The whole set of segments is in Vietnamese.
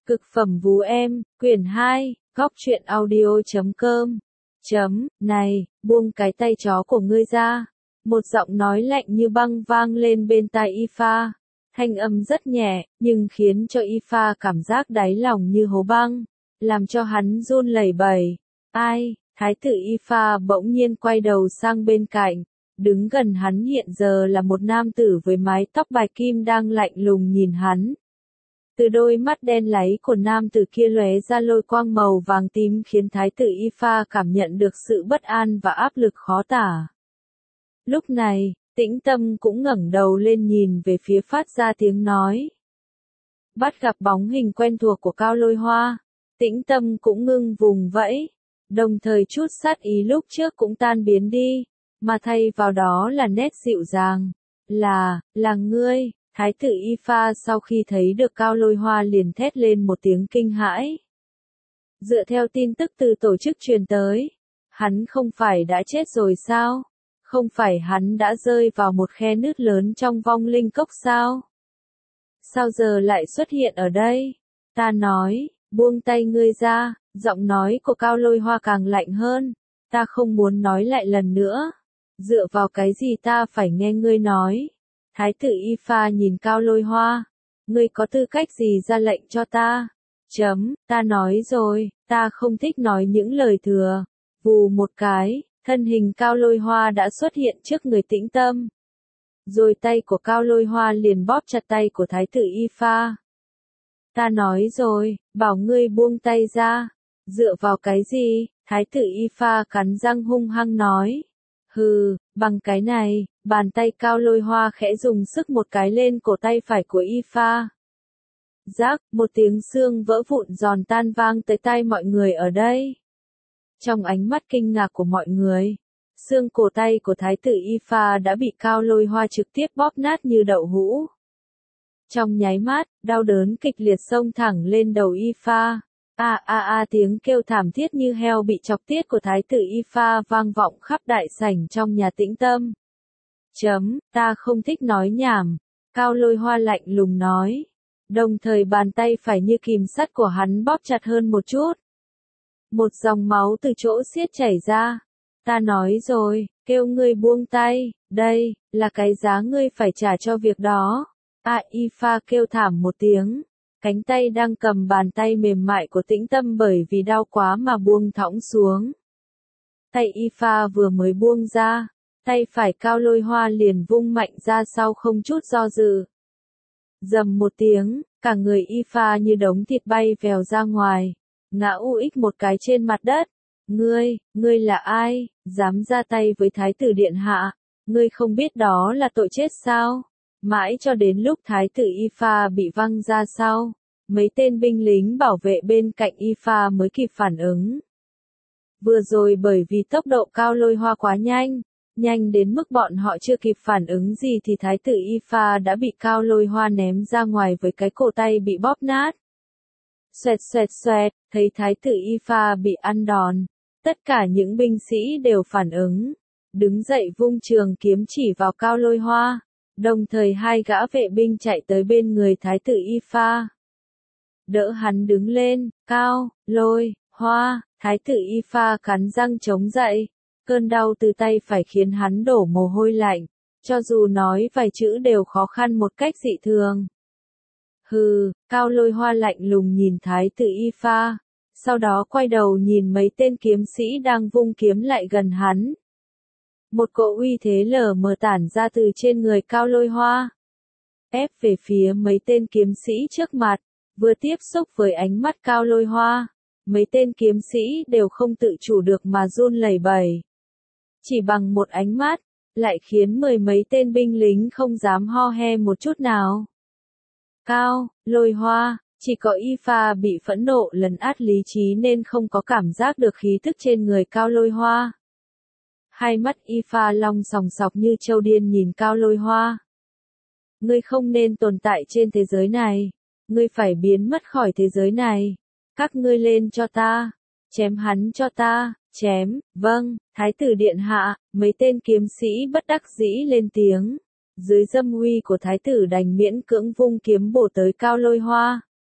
Cực phẩm vú em, quyển 2, góc truyện audio.com. Này, buông cái tay chó của ngươi ra. Một giọng nói lạnh như băng vang lên bên tai Ifa. Thanh âm rất nhẹ, nhưng khiến cho Ifa cảm giác đáy lòng như hố băng, làm cho hắn run lẩy bẩy. Ai? Thái tử Ifa bỗng nhiên quay đầu sang bên cạnh. Đứng gần hắn hiện giờ là một nam tử với mái tóc bạch kim đang lạnh lùng nhìn hắn. Từ đôi mắt đen láy của nam tử kia lóe ra lôi quang màu vàng tím khiến thái tử Ifa cảm nhận được sự bất an và áp lực khó tả. Lúc này, Tĩnh Tâm cũng ngẩng đầu lên nhìn về phía phát ra tiếng nói. Bắt gặp bóng hình quen thuộc của Cao Lôi Hoa, Tĩnh Tâm cũng ngưng vùng vẫy, đồng thời chút sát ý lúc trước cũng tan biến đi, mà thay vào đó là nét dịu dàng. Là ngươi. Thái tử Ifa sau khi thấy được Cao Lôi Hoa liền thét lên một tiếng kinh hãi. Dựa theo tin tức từ tổ chức truyền tới, hắn không phải đã chết rồi sao? Không phải hắn đã rơi vào một khe nứt lớn trong vong linh cốc sao? Sao giờ lại xuất hiện ở đây? Ta nói, buông tay ngươi ra, giọng nói của Cao Lôi Hoa càng lạnh hơn. Ta không muốn nói lại lần nữa. Dựa vào cái gì ta phải nghe ngươi nói? Thái tử Ifa nhìn Cao Lôi Hoa. Ngươi có tư cách gì ra lệnh cho ta? Ta nói rồi, ta không thích nói những lời thừa. Vù một cái, thân hình Cao Lôi Hoa đã xuất hiện trước người Tĩnh Tâm. Rồi tay của Cao Lôi Hoa liền bóp chặt tay của Thái tử Ifa. Ta nói rồi, bảo ngươi buông tay ra. Dựa vào cái gì? Thái tử Ifa cắn răng hung hăng nói. Hừ, bằng cái này, bàn tay Cao Lôi Hoa khẽ dùng sức một cái lên cổ tay phải của Ifa. Rác, một tiếng xương vỡ vụn giòn tan vang tới tai mọi người ở đây. Trong ánh mắt kinh ngạc của mọi người, xương cổ tay của thái tử Ifa đã bị Cao Lôi Hoa trực tiếp bóp nát như đậu hũ. Trong nháy mắt, đau đớn kịch liệt xông thẳng lên đầu Ifa. Tiếng kêu thảm thiết như heo bị chọc tiết của thái tử Ifa vang vọng khắp đại sảnh trong nhà Tĩnh Tâm. Ta không thích nói nhảm, Cao Lôi Hoa lạnh lùng nói. Đồng thời bàn tay phải như kìm sắt của hắn bóp chặt hơn một chút. Một dòng máu từ chỗ xiết chảy ra. Ta nói rồi, kêu ngươi buông tay, đây, là cái giá ngươi phải trả cho việc đó. Ifa kêu thảm một tiếng. Cánh tay đang cầm bàn tay mềm mại của Tĩnh Tâm bởi vì đau quá mà buông thõng xuống. Tay Ifa vừa mới buông ra, tay phải Cao Lôi Hoa liền vung mạnh ra sau không chút do dự. Rầm một tiếng, cả người Ifa như đống thịt bay vèo ra ngoài, ngã uếch một cái trên mặt đất. Ngươi là ai, dám ra tay với Thái tử Điện Hạ? Ngươi không biết đó là tội chết sao? Mãi cho đến lúc thái tử Ifa bị văng ra sau, mấy tên binh lính bảo vệ bên cạnh Ifa mới kịp phản ứng. Vừa rồi bởi vì tốc độ Cao Lôi Hoa quá nhanh đến mức bọn họ chưa kịp phản ứng gì thì thái tử Ifa đã bị Cao Lôi Hoa ném ra ngoài với cái cổ tay bị bóp nát. Xoẹt, thấy thái tử Ifa bị ăn đòn, tất cả những binh sĩ đều phản ứng, đứng dậy vung trường kiếm chỉ vào Cao Lôi Hoa. Đồng thời hai gã vệ binh chạy tới bên người thái tử Ifa. Đỡ hắn đứng lên, Cao Lôi Hoa, thái tử Ifa cắn răng chống dậy. Cơn đau từ tay phải khiến hắn đổ mồ hôi lạnh, cho dù nói vài chữ đều khó khăn một cách dị thường. Hừ, Cao Lôi Hoa lạnh lùng nhìn thái tử Ifa, sau đó quay đầu nhìn mấy tên kiếm sĩ đang vung kiếm lại gần hắn. Một cỗ uy thế lờ mờ tản ra từ trên người Cao Lôi Hoa, ép về phía mấy tên kiếm sĩ trước mặt. Vừa tiếp xúc với ánh mắt Cao Lôi Hoa, mấy tên kiếm sĩ đều không tự chủ được mà run lẩy bẩy. Chỉ bằng một ánh mắt, lại khiến mười mấy tên binh lính không dám ho he một chút nào. Cao Lôi Hoa, chỉ có Ifa bị phẫn nộ lấn át lý trí nên không có cảm giác được khí tức trên người Cao Lôi Hoa. Hai mắt Ifa long sòng sọc như trâu điên nhìn Cao Lôi Hoa. Ngươi không nên tồn tại trên thế giới này. Ngươi phải biến mất khỏi thế giới này. Các ngươi lên cho ta. Chém hắn cho ta. Chém, vâng, Thái tử Điện Hạ. Mấy tên kiếm sĩ bất đắc dĩ lên tiếng. Dưới dâm uy của Thái tử đành miễn cưỡng vung kiếm bổ tới Cao Lôi Hoa.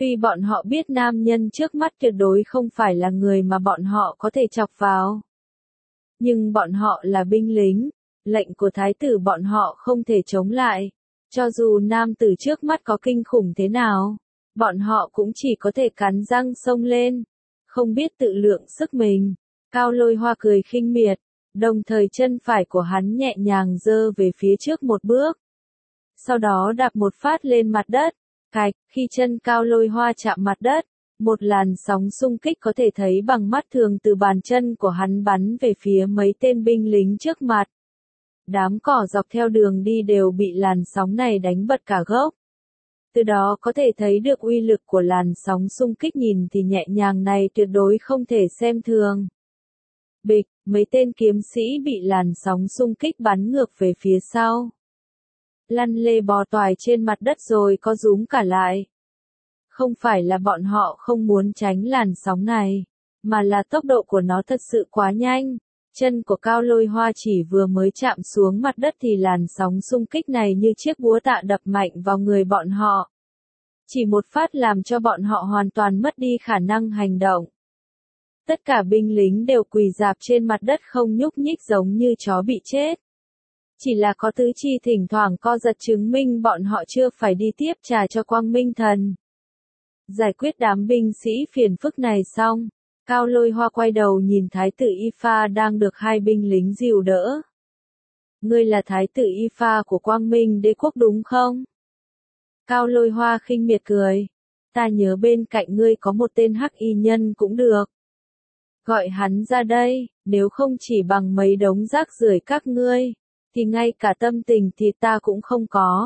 Tuy bọn họ biết nam nhân trước mắt tuyệt đối không phải là người mà bọn họ có thể chọc vào. Nhưng bọn họ là binh lính, lệnh của thái tử bọn họ không thể chống lại. Cho dù nam tử trước mắt có kinh khủng thế nào, bọn họ cũng chỉ có thể cắn răng xông lên, không biết tự lượng sức mình. Cao Lôi Hoa cười khinh miệt, đồng thời chân phải của hắn nhẹ nhàng giơ về phía trước một bước. Sau đó đạp một phát lên mặt đất, cạch, khi chân Cao Lôi Hoa chạm mặt đất, một làn sóng xung kích có thể thấy bằng mắt thường từ bàn chân của hắn bắn về phía mấy tên binh lính trước mặt. Đám cỏ dọc theo đường đi đều bị làn sóng này đánh bật cả gốc. Từ đó có thể thấy được uy lực của làn sóng xung kích nhìn thì nhẹ nhàng này tuyệt đối không thể xem thường. Bịch, mấy tên kiếm sĩ bị làn sóng xung kích bắn ngược về phía sau. Lăn lê bò toài trên mặt đất rồi có rúm cả lại. Không phải là bọn họ không muốn tránh làn sóng này, mà là tốc độ của nó thật sự quá nhanh. Chân của Cao Lôi Hoa chỉ vừa mới chạm xuống mặt đất thì làn sóng xung kích này như chiếc búa tạ đập mạnh vào người bọn họ. Chỉ một phát làm cho bọn họ hoàn toàn mất đi khả năng hành động. Tất cả binh lính đều quỳ rạp trên mặt đất không nhúc nhích giống như chó bị chết. Chỉ là có tứ chi thỉnh thoảng co giật chứng minh bọn họ chưa phải đi tiếp trà cho Quang Minh Thần. Giải quyết đám binh sĩ phiền phức này xong, Cao Lôi Hoa quay đầu nhìn thái tử Y Pha đang được hai binh lính dìu đỡ. Ngươi là thái tử Y Pha của Quang Minh Đế quốc đúng không? Cao Lôi Hoa khinh miệt cười. Ta nhớ bên cạnh ngươi có một tên hắc y nhân cũng được. Gọi hắn ra đây, nếu không chỉ bằng mấy đống rác rưởi các ngươi, thì ngay cả tâm tình thì ta cũng không có.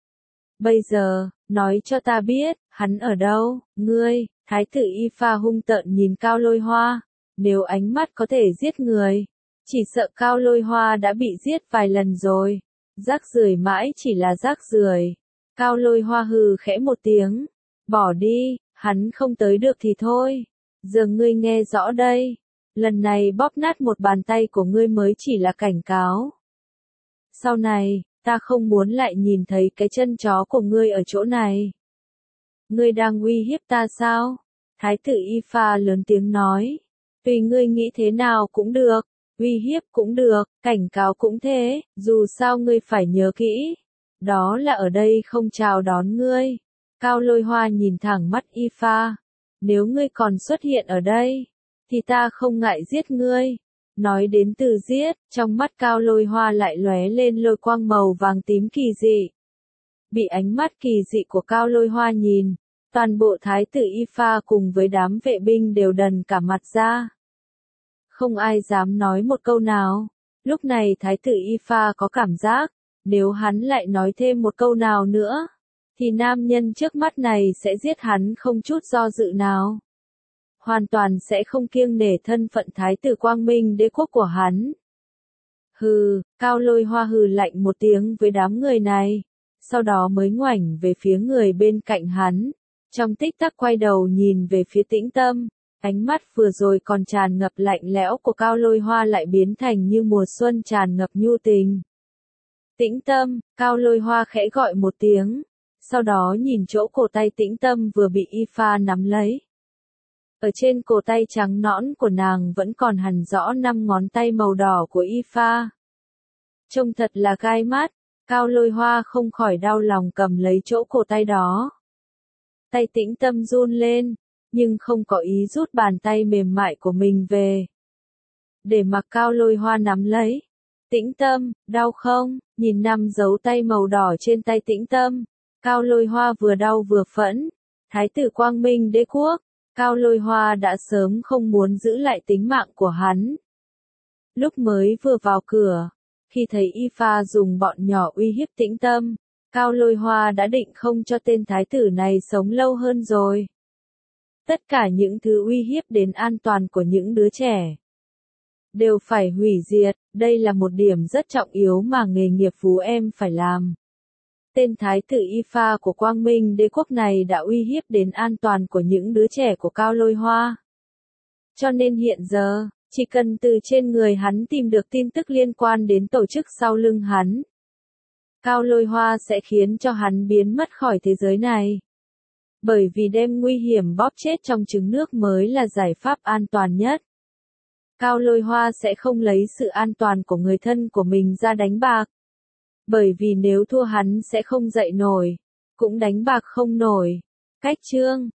Bây giờ, nói cho ta biết, hắn ở đâu, ngươi, thái tử Y Pha hung tợn nhìn Cao Lôi Hoa, nếu ánh mắt có thể giết người, chỉ sợ Cao Lôi Hoa đã bị giết vài lần rồi, rác rưởi mãi chỉ là rác rưởi. Cao Lôi Hoa hừ khẽ một tiếng, bỏ đi, hắn không tới được thì thôi, giờ ngươi nghe rõ đây, lần này bóp nát một bàn tay của ngươi mới chỉ là cảnh cáo. Sau này, ta không muốn lại nhìn thấy cái chân chó của ngươi ở chỗ này. Ngươi đang uy hiếp ta sao? Thái tử Y Pha lớn tiếng nói. Tùy ngươi nghĩ thế nào cũng được, uy hiếp cũng được, cảnh cáo cũng thế, dù sao ngươi phải nhớ kỹ. Đó là ở đây không chào đón ngươi. Cao Lôi Hoa nhìn thẳng mắt Y Pha. Nếu ngươi còn xuất hiện ở đây, thì ta không ngại giết ngươi. Nói đến từ giết, trong mắt Cao Lôi Hoa lại lóe lên lôi quang màu vàng tím kỳ dị. Bị ánh mắt kỳ dị của Cao Lôi Hoa nhìn, toàn bộ thái tử Y Pha cùng với đám vệ binh đều đần cả mặt ra. Không ai dám nói một câu nào. Lúc này thái tử Y Pha có cảm giác, nếu hắn lại nói thêm một câu nào nữa, thì nam nhân trước mắt này sẽ giết hắn không chút do dự nào. Hoàn toàn sẽ không kiêng nể thân phận thái tử Quang Minh Đế quốc của hắn. Hừ, Cao Lôi Hoa hừ lạnh một tiếng với đám người này, sau đó mới ngoảnh về phía người bên cạnh hắn, trong tích tắc quay đầu nhìn về phía Tĩnh Tâm, ánh mắt vừa rồi còn tràn ngập lạnh lẽo của Cao Lôi Hoa lại biến thành như mùa xuân tràn ngập nhu tình. Tĩnh Tâm, Cao Lôi Hoa khẽ gọi một tiếng, sau đó nhìn chỗ cổ tay Tĩnh Tâm vừa bị Y Pha nắm lấy. Ở trên cổ tay trắng nõn của nàng vẫn còn hằn rõ 5 ngón tay màu đỏ của Y Pha. Trông thật là gai mắt, Cao Lôi Hoa không khỏi đau lòng cầm lấy chỗ cổ tay đó. Tay Tĩnh Tâm run lên, nhưng không có ý rút bàn tay mềm mại của mình về. Để mặc Cao Lôi Hoa nắm lấy. Tĩnh Tâm, đau không? Nhìn 5 dấu tay màu đỏ trên tay Tĩnh Tâm, Cao Lôi Hoa vừa đau vừa phẫn. Thái tử Quang Minh Đế quốc, Cao Lôi Hoa đã sớm không muốn giữ lại tính mạng của hắn. Lúc mới vừa vào cửa, khi thấy Y Pha dùng bọn nhỏ uy hiếp Tĩnh Tâm, Cao Lôi Hoa đã định không cho tên thái tử này sống lâu hơn rồi. Tất cả những thứ uy hiếp đến an toàn của những đứa trẻ đều phải hủy diệt, đây là một điểm rất trọng yếu mà nghề nghiệp phú em phải làm. Tên thái tử Y Pha của Quang Minh Đế quốc này đã uy hiếp đến an toàn của những đứa trẻ của Cao Lôi Hoa. Cho nên hiện giờ, chỉ cần từ trên người hắn tìm được tin tức liên quan đến tổ chức sau lưng hắn, Cao Lôi Hoa sẽ khiến cho hắn biến mất khỏi thế giới này. Bởi vì đem nguy hiểm bóp chết trong trứng nước mới là giải pháp an toàn nhất. Cao Lôi Hoa sẽ không lấy sự an toàn của người thân của mình ra đánh bạc. Bởi vì nếu thua hắn sẽ không dậy nổi, cũng đánh bạc không nổi. Cách chương